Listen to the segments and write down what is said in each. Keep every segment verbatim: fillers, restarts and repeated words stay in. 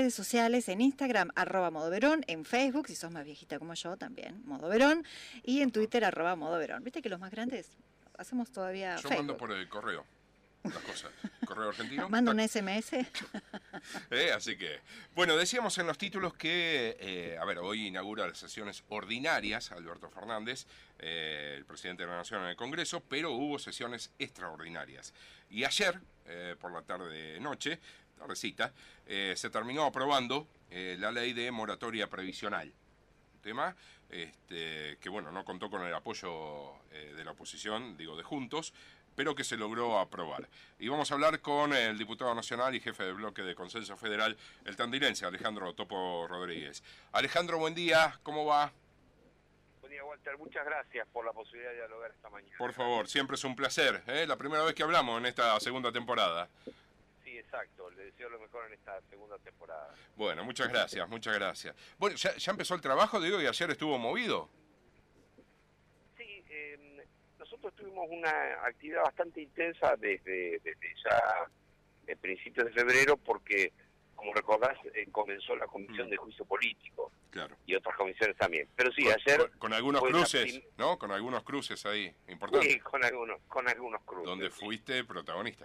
redes sociales, en Instagram, arroba Modo Verón, en Facebook, si sos más viejita como yo, también, Modo Verón, y en Twitter, arroba Modo Verón. Viste que los más grandes hacemos todavía Yo Facebook. mando por el correo las cosas. Correo argentino. Mando un S M S. eh, así que, bueno, decíamos en los títulos que, eh, a ver, hoy inaugura las sesiones ordinarias Alberto Fernández, eh, el presidente de la Nación en el Congreso, pero hubo sesiones extraordinarias. Y ayer, eh, por la tarde-noche, tardecita, eh, se terminó aprobando eh, la ley de moratoria previsional. Tema este, que, bueno, no contó con el apoyo eh, de la oposición, digo, de Juntos, pero que se logró aprobar. Y vamos a hablar con el diputado nacional y jefe del bloque de Consenso Federal, el tandilense Alejandro Topo Rodríguez. Alejandro, buen día, ¿cómo va? Buen día, Walter, muchas gracias por la posibilidad de dialogar esta mañana. Por favor, siempre es un placer, ¿eh? La primera vez que hablamos en esta segunda temporada. Sí, exacto, le deseo lo mejor en esta segunda temporada. Bueno, muchas gracias, muchas gracias. Bueno, ¿ya, ya empezó el trabajo, digo, y ayer estuvo movido? Sí, eh, nosotros tuvimos una actividad bastante intensa desde, desde ya eh, principios de febrero porque, como recordás, eh, comenzó la comisión mm. de juicio político. Claro. Y otras comisiones también. Pero sí, con, ayer... Con, con algunos cruces, ¿no? Con algunos cruces ahí, importantes. Sí, con algunos, con algunos cruces. Donde sí. fuiste protagonista.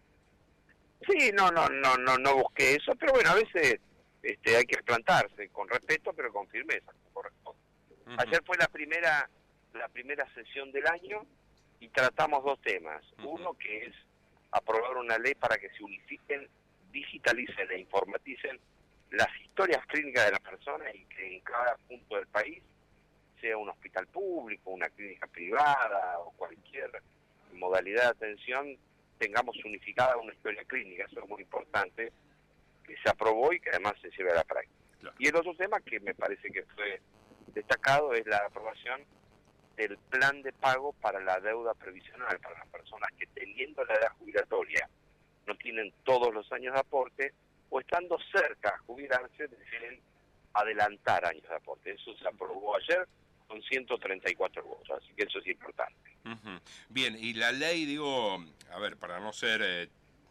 Sí, no, no, no, no, no busqué eso, pero bueno, a veces este, hay que plantarse con respeto, pero con firmeza, como corresponde. Uh-huh. Ayer fue la primera, la primera sesión del año y tratamos dos temas. Uh-huh. Uno que es aprobar una ley para que se unifiquen, digitalicen e informaticen las historias clínicas de las personas y que en cada punto del país, sea un hospital público, una clínica privada o cualquier modalidad de atención, tengamos unificada una historia clínica. Eso es muy importante, que se aprobó y que además se lleve a la práctica. Claro. Y el otro tema que me parece que fue destacado es la aprobación del plan de pago para la deuda previsional, para las personas que teniendo la edad jubilatoria no tienen todos los años de aporte o estando cerca a jubilarse deciden adelantar años de aporte. Eso se aprobó ayer con ciento treinta y cuatro votos, así que eso es importante. Uh-huh. Bien, y la ley, digo, a ver, para no ser, eh,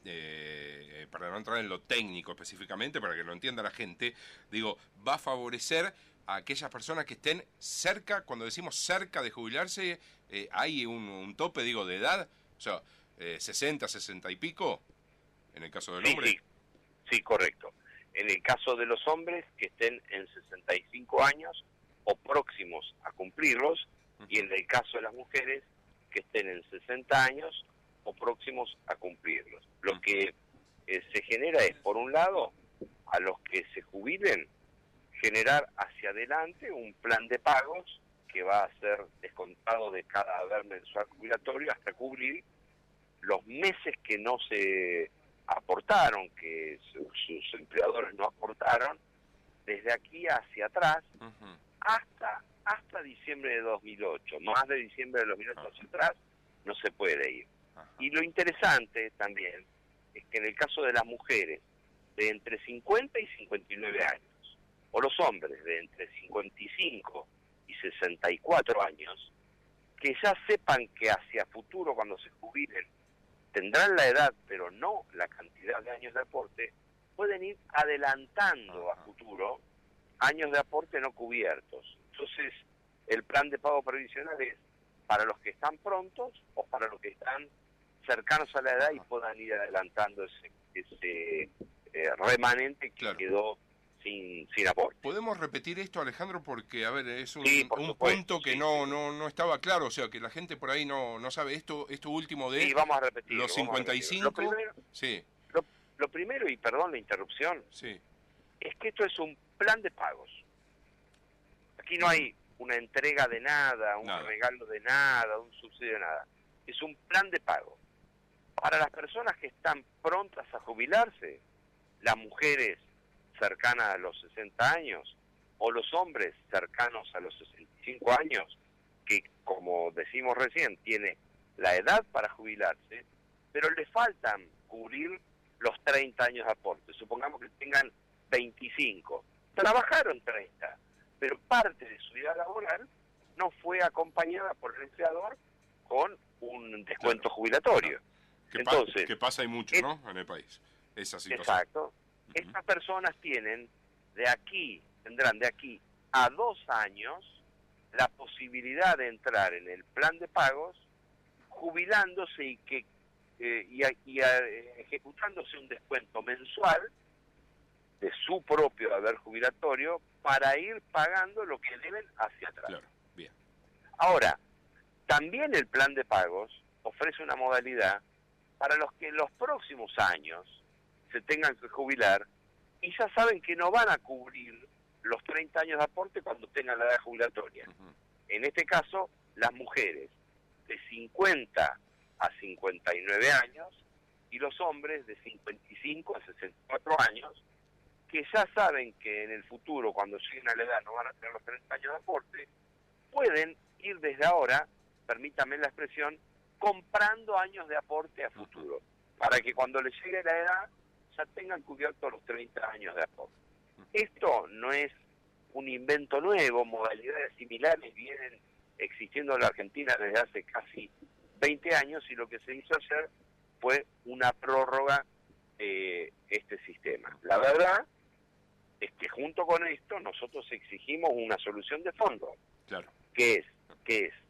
eh, para no entrar en lo técnico específicamente, para que lo entienda la gente, digo, va a favorecer a aquellas personas que estén cerca, cuando decimos cerca de jubilarse, eh, hay un, un tope, digo, de edad, o sea, eh, sesenta, sesenta y pico, en el caso del sí, hombre. Sí, sí, correcto. En el caso de los hombres, que estén en sesenta y cinco años o próximos a cumplirlos, uh-huh. Y en el caso de las mujeres, que estén en sesenta años o próximos a cumplirlos. Lo que eh, se genera es, por un lado, a los que se jubilen, generar hacia adelante un plan de pagos que va a ser descontado de cada haber mensual jubilatorio hasta cubrir los meses que no se aportaron, que su, sus empleadores no aportaron, desde aquí hacia atrás, uh-huh. hasta hasta diciembre de dos mil ocho. Más de diciembre de dos mil ocho uh-huh. hacia atrás no se puede ir. Uh-huh. Y lo interesante también es que en el caso de las mujeres de entre cincuenta y cincuenta y nueve años, o los hombres de entre cincuenta y cinco y sesenta y cuatro años, que ya sepan que hacia futuro, cuando se jubilen, tendrán la edad, pero no la cantidad de años de aporte, pueden ir adelantando uh-huh. a futuro años de aporte no cubiertos. Entonces, el plan de pago previsional es para los que están prontos o para los que están cercanos a la edad uh-huh. y puedan ir adelantando ese, ese eh, remanente que claro. quedó sin sin aporte. ¿Podemos repetir esto, Alejandro? Porque, a ver, es un, sí, un supuesto, punto que sí, no, sí. no no estaba claro, o sea, que la gente por ahí no no sabe esto esto último de sí, vamos a repetir, los cincuenta y cinco. Lo primero, sí. lo, lo primero, y perdón la interrupción, sí. es que esto es un plan de pagos. Aquí no hay una entrega de nada, un nada. regalo de nada, un subsidio de nada. Es un plan de pago. Para las personas que están prontas a jubilarse, las mujeres cercanas a los sesenta años o los hombres cercanos a los sesenta y cinco años, que como decimos recién, tiene la edad para jubilarse, pero le faltan cubrir los treinta años de aporte. Supongamos que tengan veinticinco. Trabajaron treinta, pero parte de su vida laboral no fue acompañada por el empleador con un descuento claro. jubilatorio. Claro. Que Entonces, pa que pasa y mucho, es, ¿no? En el país. Esa situación. Exacto. Estas personas tienen de aquí, tendrán de aquí a dos años la posibilidad de entrar en el plan de pagos, jubilándose y que eh, y, a, y a, ejecutándose un descuento mensual de su propio haber jubilatorio para ir pagando lo que deben hacia atrás. Claro, bien. Ahora, también el plan de pagos ofrece una modalidad para los que en los próximos años se tengan que jubilar y ya saben que no van a cubrir los treinta años de aporte cuando tengan la edad jubilatoria. Uh-huh. En este caso, las mujeres de cincuenta a cincuenta y nueve años y los hombres de cincuenta y cinco a sesenta y cuatro años, que ya saben que en el futuro, cuando lleguen a la edad, no van a tener los treinta años de aporte, pueden ir desde ahora, permítame la expresión, comprando años de aporte a futuro, para que cuando les llegue la edad ya tengan cubiertos los treinta años de aporte. Esto no es un invento nuevo, modalidades similares vienen existiendo en la Argentina desde hace casi veinte años y lo que se hizo ayer fue una prórroga eh, este sistema. La verdad es que junto con esto nosotros exigimos una solución de fondo, claro. que es, que es,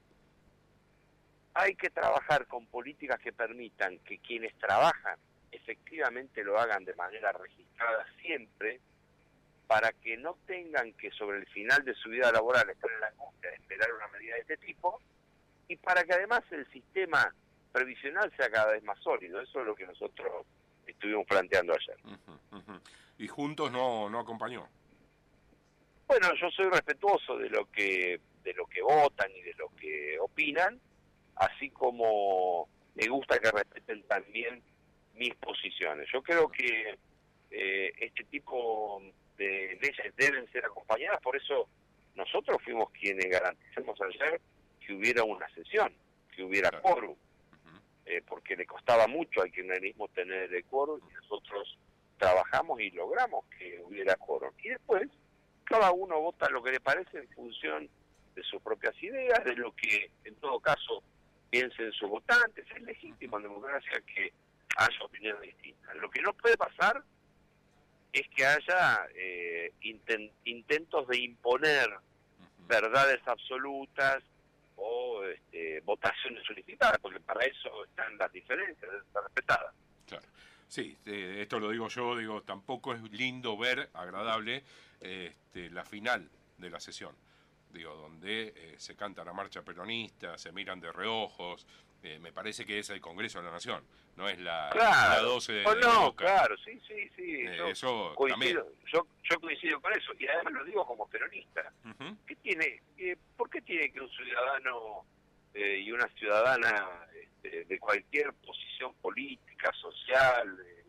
hay que trabajar con políticas que permitan que quienes trabajan efectivamente lo hagan de manera registrada siempre, para que no tengan que sobre el final de su vida laboral estar en la angustia de esperar una medida de este tipo, y para que además el sistema previsional sea cada vez más sólido. Eso es lo que nosotros estuvimos planteando ayer. Uh-huh, uh-huh. ¿Y Juntos no, no acompañó? Bueno, yo soy respetuoso de lo que de lo que votan y de lo que opinan, así como me gusta que respeten también mis posiciones. Yo creo que eh, este tipo de leyes deben ser acompañadas, por eso nosotros fuimos quienes garantizamos ayer que hubiera una sesión, que hubiera quórum, eh, porque le costaba mucho al kirchnerismo tener el quórum y nosotros trabajamos y logramos que hubiera quórum. Y después cada uno vota lo que le parece en función de sus propias ideas, de lo que en todo caso piensen sus votantes. Es legítimo en democracia que haya opiniones distintas. Lo que no puede pasar es que haya eh, intent, intentos de imponer uh-huh. verdades absolutas o este, votaciones unificadas, porque para eso están las diferencias, deben estar respetadas. Claro. Sí, eh, esto lo digo yo, digo, tampoco es lindo ver, agradable, eh, este, la final de la sesión, digo, donde eh, se canta la marcha peronista, se miran de reojos. Eh, me parece que es el Congreso de la Nación, no es la, claro. la doce de, oh, no, de Boca. Claro, sí, sí, sí. Eh, yo, eso coincido, yo, yo coincido con eso, y además lo digo como peronista. Uh-huh. ¿Qué tiene, eh, ¿Por qué tiene que un ciudadano eh, y una ciudadana este, de cualquier posición política, social eh,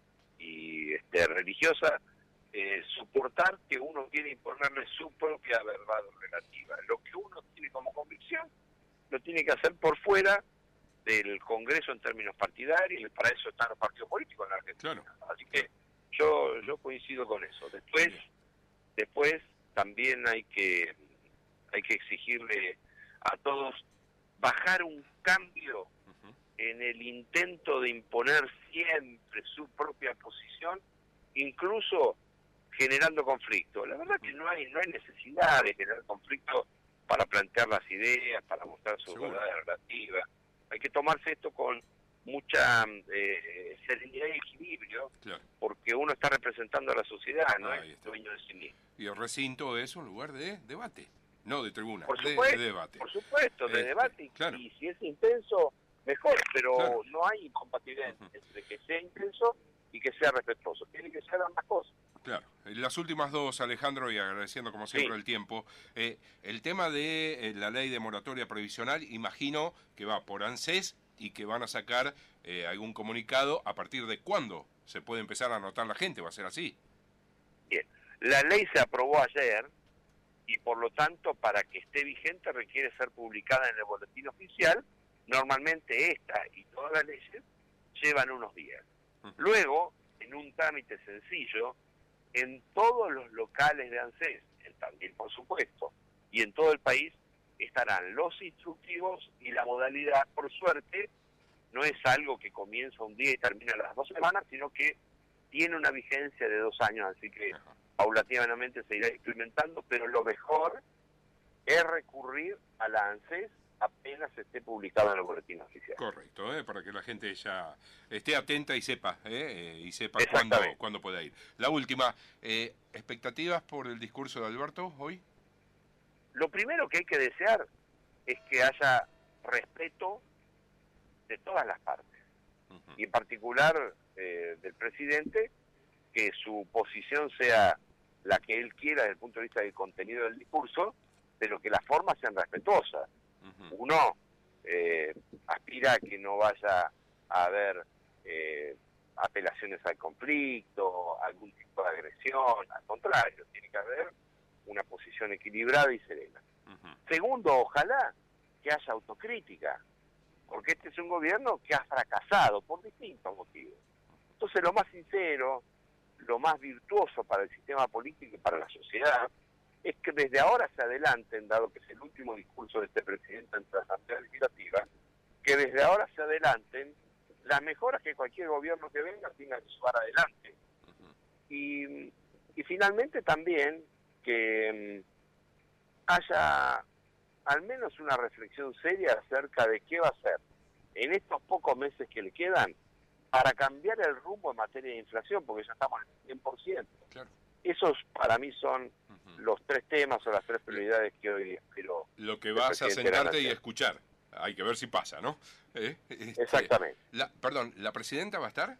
y este, religiosa eh, soportar que uno quiere imponerle su propia verdad relativa? Lo que uno tiene como convicción lo tiene que hacer por fuera del Congreso en términos partidarios, y para eso están los partidos políticos en la Argentina. Claro. Así que yo yo coincido con eso. Después Bien. después también hay que hay que exigirle a todos bajar un cambio uh-huh. en el intento de imponer siempre su propia posición, incluso generando conflicto. La verdad uh-huh. que no hay no hay necesidad de generar conflicto para plantear las ideas, para mostrar su verdad relativa. Hay que tomarse esto con mucha eh, serenidad y equilibrio, claro. porque uno está representando a la sociedad, no Ahí es está. dueño de sí mismo. Y el recinto es un lugar de debate, no de tribuna, por de, supuesto, de debate. Por supuesto, de este, debate, y, claro. y si es intenso, mejor, pero claro. no hay incompatibilidad uh-huh. entre que sea intenso y que sea respetuoso. Tiene que ser ambas cosas. Claro. Las últimas dos, Alejandro, y agradeciendo como siempre sí. el tiempo, eh, el tema de eh, la ley de moratoria previsional, imagino que va por ANSES y que van a sacar eh, algún comunicado. ¿A partir de cuándo se puede empezar a anotar la gente? ¿Va a ser así? Bien, la ley se aprobó ayer y por lo tanto para que esté vigente requiere ser publicada en el boletín oficial. Normalmente esta y todas las leyes llevan unos días. Uh-huh. Luego, en un trámite sencillo, en todos los locales de ANSES, en Tandil por supuesto, y en todo el país estarán los instructivos y la modalidad. Por suerte, no es algo que comienza un día y termina las dos semanas, sino que tiene una vigencia de dos años, así que Ajá. paulatinamente se irá implementando, pero lo mejor es recurrir a la ANSES apenas esté publicado en el boletín oficial. Correcto, ¿eh? Para que la gente ya esté atenta y sepa, ¿eh? Eh, y sepa cuándo, Exactamente. cuándo puede ir. La última, eh, ¿expectativas por el discurso de Alberto hoy? Lo primero que hay que desear es que haya respeto de todas las partes, Uh-huh. y en particular eh, del presidente, que su posición sea la que él quiera desde el punto de vista del contenido del discurso, pero que las formas sean respetuosas. Uh-huh. Uno eh, aspira a que no vaya a haber eh, apelaciones al conflicto, algún tipo de agresión, al contrario, tiene que haber una posición equilibrada y serena. Uh-huh. Segundo, ojalá que haya autocrítica, porque este es un gobierno que ha fracasado por distintos motivos. Entonces, lo más sincero, lo más virtuoso para el sistema político y para la sociedad, es que desde ahora se adelanten, dado que es el último discurso de este presidente ante la Asamblea Legislativa, que desde ahora se adelanten las mejoras que cualquier gobierno que venga tenga que llevar adelante. Uh-huh. Y, y finalmente también que mm, haya al menos una reflexión seria acerca de qué va a hacer en estos pocos meses que le quedan para cambiar el rumbo en materia de inflación, porque ya estamos en el cien por ciento. Claro. Esos para mí son Uh-huh. los tres temas o las tres prioridades que hoy espero. Lo que el vas a presidente de la sentarte y Nación. escuchar. Hay que ver si pasa, ¿no? ¿Eh? Este, Exactamente. la, perdón, ¿la presidenta va a estar?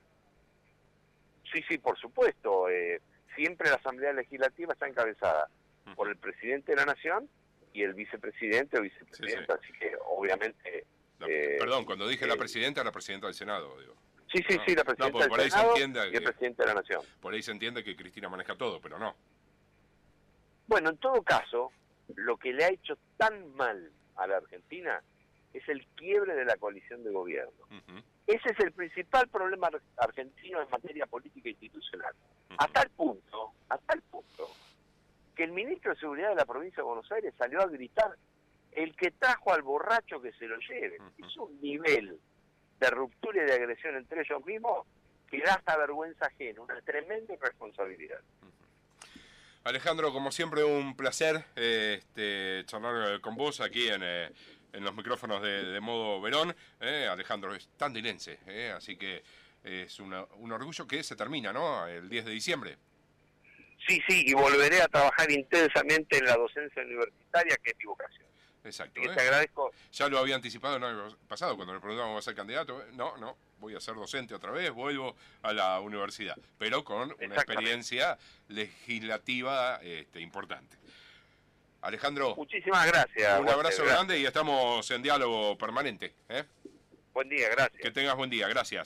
Sí, sí, por supuesto. Eh, siempre la Asamblea Legislativa está encabezada Uh-huh. por el presidente de la Nación y el vicepresidente o vicepresidenta, Sí, sí. así que obviamente... La- eh, perdón, cuando dije la eh, presidenta, la presidenta del Senado, digo. Sí, sí, No, sí, la no, presidenta porque por ahí del se Senado entienda y el que- presidente de la Nación. Por ahí se entiende que Cristina maneja todo, pero no. Bueno, en todo caso, lo que le ha hecho tan mal a la Argentina es el quiebre de la coalición de gobierno. Uh-huh. Ese es el principal problema ar- argentino en materia política e institucional. Uh-huh. A tal punto, a tal punto, que el ministro de Seguridad de la provincia de Buenos Aires salió a gritar: el que trajo al borracho que se lo lleve. Uh-huh. Es un nivel de ruptura y de agresión entre ellos mismos que da hasta vergüenza ajena, una tremenda responsabilidad. Alejandro, como siempre, un placer eh, este, charlar con vos aquí en, eh, en los micrófonos de, de Modo Verón. Eh, Alejandro es tandinense, eh, así que es una, un orgullo que se termina, ¿no? El diez de diciembre. Sí, sí, y volveré a trabajar intensamente en la docencia universitaria, que es mi vocación. Exacto. Así que eh. te agradezco. Ya lo había anticipado el año pasado, cuando me preguntaban, ¿vas a ser candidato? No, no, voy a ser docente otra vez, vuelvo a la universidad, pero con una Exactamente. experiencia legislativa este, importante. Alejandro, Muchísimas gracias. un Walter, abrazo gracias. grande y estamos en diálogo permanente. ¿eh? Buen día, gracias. Que tengas buen día, gracias.